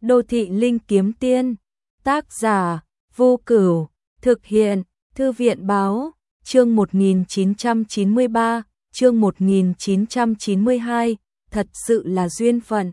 Đô thị linh kiếm tiên, tác giả, Vô Cửu, thực hiện, Thư viện báo, chương 1993, chương 1992, thật sự là duyên phận.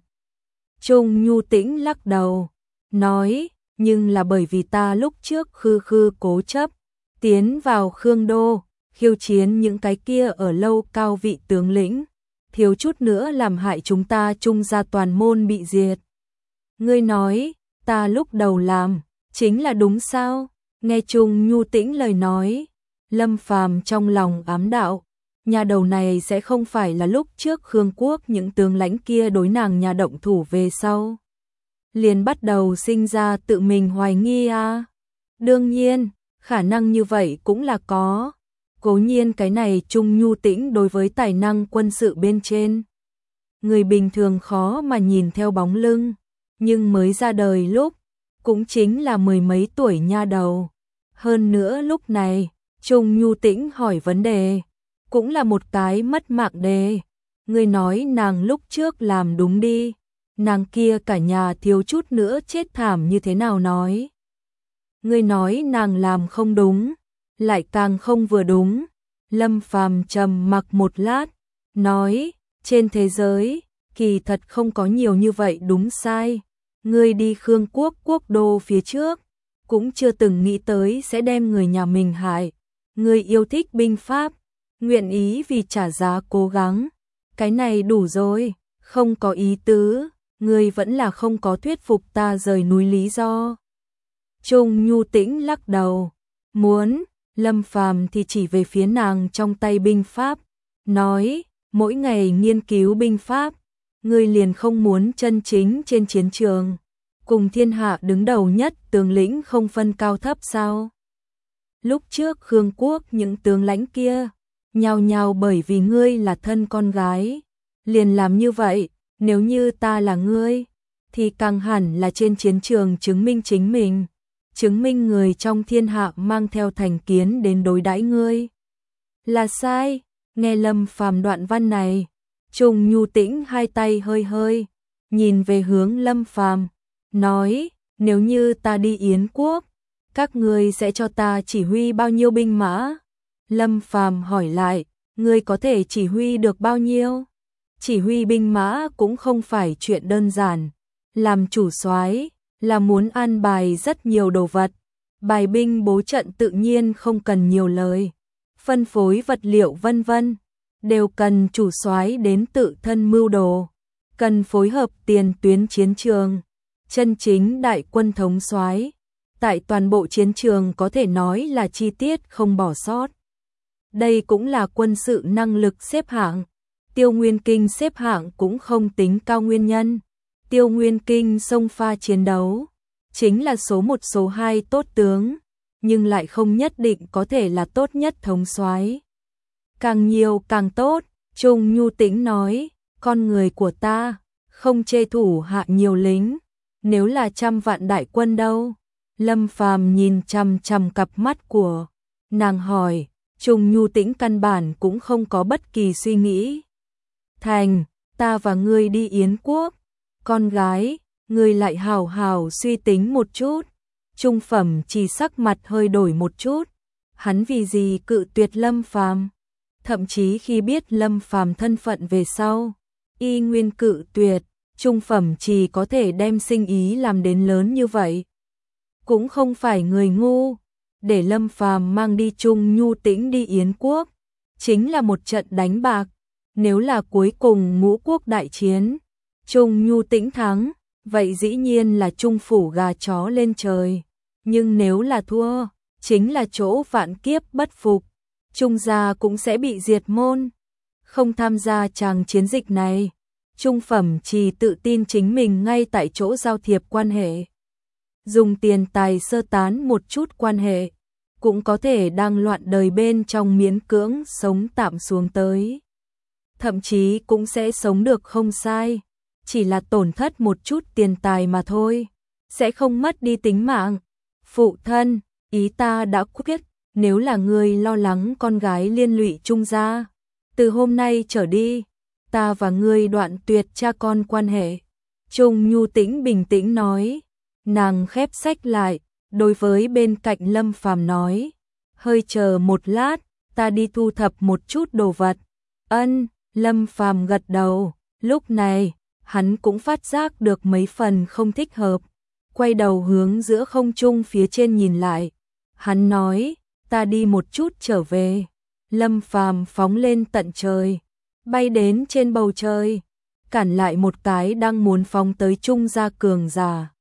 Trung Nhu Tĩnh lắc đầu, nói, nhưng là bởi vì ta lúc trước khư cố chấp, tiến vào Khương Đô, khiêu chiến những cái kia ở lâu cao vị tướng lĩnh, thiếu chút nữa làm hại chúng ta Trung gia toàn môn bị diệt. Ngươi nói, ta lúc đầu làm, chính là đúng sao? Nghe Trung Nhu Tĩnh lời nói, Lâm Phàm trong lòng ám đạo, nhà đầu này sẽ không phải là lúc trước Khương Quốc những tướng lãnh kia đối nàng nhà động thủ về sau. Liền bắt đầu sinh ra tự mình hoài nghi à? Đương nhiên, khả năng như vậy cũng là có. Cố nhiên cái này Trung Nhu Tĩnh đối với tài năng quân sự bên trên. Người bình thường khó mà nhìn theo bóng lưng, nhưng mới ra đời lúc, cũng chính là mười mấy tuổi nha đầu. Hơn nữa lúc này, Trung Nhu Tĩnh hỏi vấn đề, cũng là một cái mất mạng đề. Người nói nàng lúc trước làm đúng đi, nàng kia cả nhà thiếu chút nữa chết thảm như thế nào nói. Người nói nàng làm không đúng, lại càng không vừa đúng. Lâm Phàm trầm mặc một lát, nói, trên thế giới, kỳ thật không có nhiều như vậy đúng sai. Ngươi đi Khương Quốc quốc đô phía trước, cũng chưa từng nghĩ tới sẽ đem người nhà mình hại. Ngươi yêu thích binh pháp, nguyện ý vì trả giá cố gắng. Cái này đủ rồi, không có ý tứ, ngươi vẫn là không có thuyết phục ta rời núi lý do. Trung Nhu Tĩnh lắc đầu, muốn. Lâm Phàm thì chỉ về phía nàng trong tay binh pháp, nói, mỗi ngày nghiên cứu binh pháp, ngươi liền không muốn chân chính trên chiến trường, cùng thiên hạ đứng đầu nhất tướng lĩnh không phân cao thấp sao? Lúc trước Khương Quốc những tướng lãnh kia, nhao nhao bởi vì ngươi là thân con gái, liền làm như vậy, nếu như ta là ngươi, thì càng hẳn là trên chiến trường chứng minh chính mình. Chứng minh người trong thiên hạ mang theo thành kiến đến đối đãi ngươi. Là sai, nghe Lâm Phàm đoạn văn này, Trung Nhu Tĩnh hai tay hơi hơi, nhìn về hướng Lâm Phàm, nói, nếu như ta đi Yến Quốc, các ngươi sẽ cho ta chỉ huy bao nhiêu binh mã? Lâm Phàm hỏi lại, ngươi có thể chỉ huy được bao nhiêu? Chỉ huy binh mã cũng không phải chuyện đơn giản, làm chủ soái là muốn an bài rất nhiều đồ vật, bài binh bố trận tự nhiên không cần nhiều lời, phân phối vật liệu vân vân, đều cần chủ soái đến tự thân mưu đồ, cần phối hợp tiền tuyến chiến trường, chân chính đại quân thống soái, tại toàn bộ chiến trường có thể nói là chi tiết không bỏ sót. Đây cũng là quân sự năng lực xếp hạng, Tiêu Nguyên Kinh xếp hạng cũng không tính cao nguyên nhân. Tiêu Nguyên Kinh xông pha chiến đấu, chính là số 1 số 2 tốt tướng, nhưng lại không nhất định có thể là tốt nhất thống soái. Càng nhiều càng tốt, Trung Nhu Tĩnh nói, con người của ta, không chê thủ hạ nhiều lính, nếu là 100 vạn đại quân đâu? Lâm Phàm nhìn chằm chằm cặp mắt của nàng hỏi, Trung Nhu Tĩnh căn bản cũng không có bất kỳ suy nghĩ. Thành, ta và ngươi đi Yến Quốc. Con gái, ngươi lại hào hào suy tính một chút. Trung Phẩm chỉ sắc mặt hơi đổi một chút. Hắn vì gì cự tuyệt Lâm Phàm? Thậm chí khi biết Lâm Phàm thân phận về sau, y nguyên cự tuyệt, Trung Phẩm chỉ có thể đem sinh ý làm đến lớn như vậy. Cũng không phải người ngu, để Lâm Phàm mang đi Trung Nhu Tĩnh đi Yến Quốc, chính là một trận đánh bạc. Nếu là cuối cùng ngũ quốc đại chiến, Trung Nhu Tĩnh thắng, vậy dĩ nhiên là Trung phủ gà chó lên trời. Nhưng nếu là thua, chính là chỗ vạn kiếp bất phục. Trung gia cũng sẽ bị diệt môn. Không tham gia tràng chiến dịch này, Trung Phẩm chỉ tự tin chính mình ngay tại chỗ giao thiệp quan hệ. Dùng tiền tài sơ tán một chút quan hệ, cũng có thể đang loạn đời bên trong miễn cưỡng sống tạm xuống tới. Thậm chí cũng sẽ sống được không sai, chỉ là tổn thất một chút tiền tài mà thôi, sẽ không mất đi tính mạng. Phụ thân, ý ta đã quyết, nếu là ngươi lo lắng con gái liên lụy Trung gia, từ hôm nay trở đi, ta và ngươi đoạn tuyệt cha con quan hệ. Trung Nhu Tĩnh bình tĩnh nói. Nàng khép sách lại, đối với bên cạnh Lâm Phàm nói, hơi chờ một lát, ta đi thu thập một chút đồ vật. Ân, Lâm Phàm gật đầu, lúc này, hắn cũng phát giác được mấy phần không thích hợp, quay đầu hướng giữa không trung phía trên nhìn lại. Hắn nói, ta đi một chút trở về. Lâm Phàm phóng lên tận trời, bay đến trên bầu trời, cản lại một cái đang muốn phóng tới Trung gia cường giả.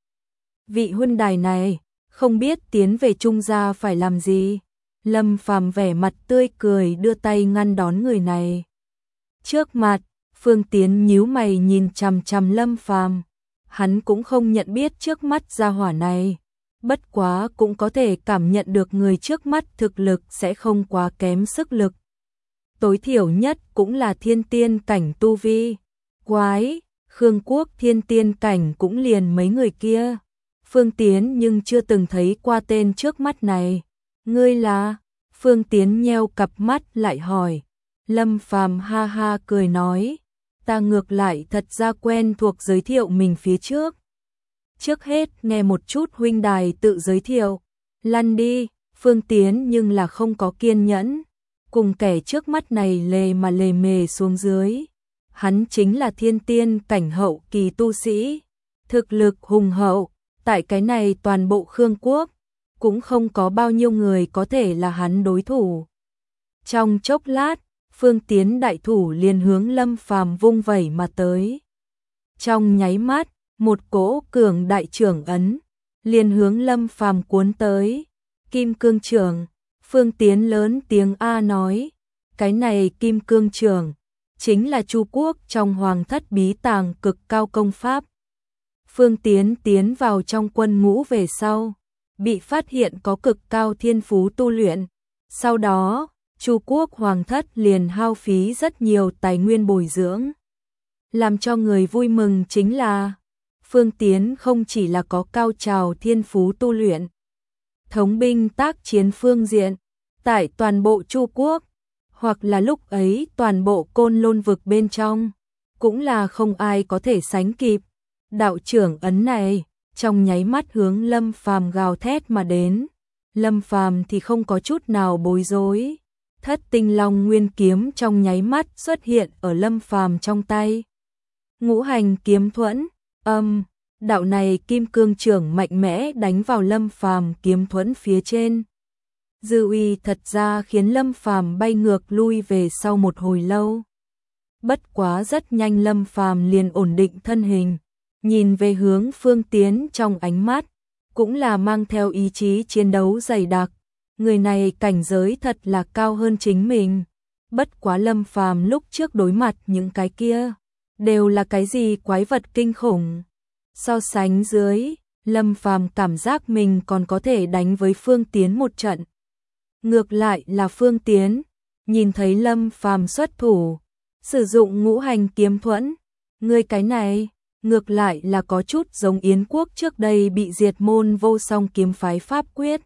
Vị huynh đài này, không biết tiến về Trung gia phải làm gì? Lâm Phàm vẻ mặt tươi cười đưa tay ngăn đón người này. Trước mặt, Phương Tiến nhíu mày nhìn chằm chằm Lâm Phàm. Hắn cũng không nhận biết trước mắt gia hỏa này, bất quá cũng có thể cảm nhận được người trước mắt thực lực sẽ không quá kém sức lực. Tối thiểu nhất cũng là thiên tiên cảnh tu vi. Quái, Khương Quốc thiên tiên cảnh cũng liền mấy người kia. Phương Tiến nhưng chưa từng thấy qua tên trước mắt này. Ngươi là? Phương Tiến nheo cặp mắt lại hỏi. Lâm Phàm ha ha cười nói, ta ngược lại thật ra quen thuộc giới thiệu mình phía trước. Trước hết nghe một chút huynh đài tự giới thiệu. Lăn đi. Phương Tiến nhưng là không có kiên nhẫn, cùng kẻ trước mắt này lề mề xuống dưới. Hắn chính là thiên tiên cảnh hậu kỳ tu sĩ, thực lực hùng hậu, tại cái này toàn bộ Khương Quốc, cũng không có bao nhiêu người có thể là hắn đối thủ. Trong chốc lát, Phương Tiến đại thủ liền hướng Lâm Phàm vung vẩy mà tới. Trong nháy mắt, một cỗ cường đại trưởng ấn liền hướng Lâm Phàm cuốn tới. Kim cương trưởng. Phương Tiến lớn tiếng a nói, cái này kim cương trưởng chính là Chu Quốc trong hoàng thất bí tàng cực cao công pháp. Phương Tiến tiến vào trong quân ngũ về sau, bị phát hiện có cực cao thiên phú tu luyện. Sau đó, Chu Quốc hoàng thất liền hao phí rất nhiều tài nguyên bồi dưỡng. Làm cho người vui mừng chính là, Phương Tiến không chỉ là có cao trào thiên phú tu luyện, thống binh tác chiến phương diện, tại toàn bộ Chu Quốc, hoặc là lúc ấy toàn bộ Côn Lôn vực bên trong, cũng là không ai có thể sánh kịp. Đạo trưởng ấn này, trong nháy mắt hướng Lâm Phàm gào thét mà đến. Lâm Phàm thì không có chút nào bối rối. Thất tinh long nguyên kiếm trong nháy mắt xuất hiện ở Lâm Phàm trong tay. Ngũ hành kiếm thuẫn, đạo này kim cương trưởng mạnh mẽ đánh vào Lâm Phàm kiếm thuẫn phía trên. Dư uy thật ra khiến Lâm Phàm bay ngược lui về sau một hồi lâu. Bất quá rất nhanh Lâm Phàm liền ổn định thân hình, nhìn về hướng Phương Tiến trong ánh mắt, cũng là mang theo ý chí chiến đấu dày đặc. Người này cảnh giới thật là cao hơn chính mình. Bất quá Lâm Phàm lúc trước đối mặt những cái kia, đều là cái gì quái vật kinh khủng. So sánh dưới, Lâm Phàm cảm giác mình còn có thể đánh với Phương Tiến một trận. Ngược lại là Phương Tiến, nhìn thấy Lâm Phàm xuất thủ, sử dụng ngũ hành kiếm thuẫn, người cái này, ngược lại là có chút giống Yến Quốc trước đây bị diệt môn vô song kiếm phái pháp quyết.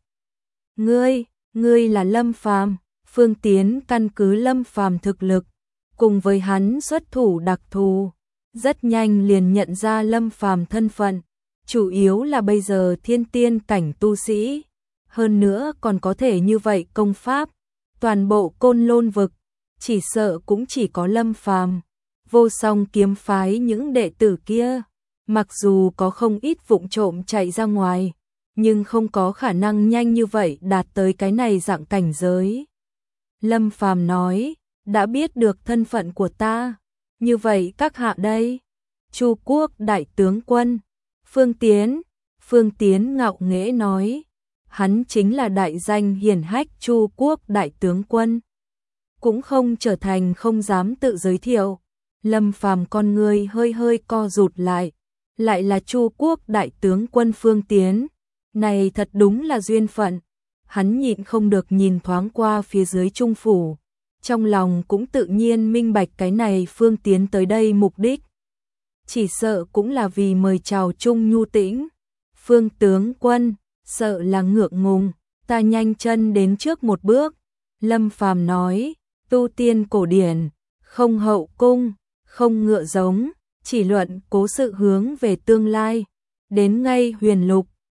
Ngươi là Lâm Phàm. Phương Tiến căn cứ Lâm Phàm thực lực, cùng với hắn xuất thủ đặc thù, rất nhanh liền nhận ra Lâm Phàm thân phận, chủ yếu là bây giờ thiên tiên cảnh tu sĩ, hơn nữa còn có thể như vậy công pháp, toàn bộ Côn Lôn vực, chỉ sợ cũng chỉ có Lâm Phàm. Vô song kiếm phái những đệ tử kia, mặc dù có không ít vụng trộm chạy ra ngoài, nhưng không có khả năng nhanh như vậy đạt tới cái này dạng cảnh giới. Lâm Phàm nói, đã biết được thân phận của ta, như vậy các hạ đây. Chu Quốc đại tướng quân, Phương Tiến ngạo nghễ nói, hắn chính là đại danh hiển hách Chu Quốc đại tướng quân. Cũng không trở thành không dám tự giới thiệu. Lâm Phàm con người hơi co rụt lại là Chu Quốc đại tướng quân Phương Tiến. Này thật đúng là duyên phận. Hắn nhịn không được nhìn thoáng qua phía dưới trung phủ, trong lòng cũng tự nhiên minh bạch cái này Phương Tiến tới đây mục đích. Chỉ sợ cũng là vì mời chào Trung Nhu Tĩnh. Phương tướng quân, sợ là ngượng ngùng, ta nhanh chân đến trước một bước. Lâm Phàm nói, tu tiên cổ điển, không hậu cung, không ngựa giống, chỉ luận cố sự hướng về tương lai. Đến ngay huyền lục,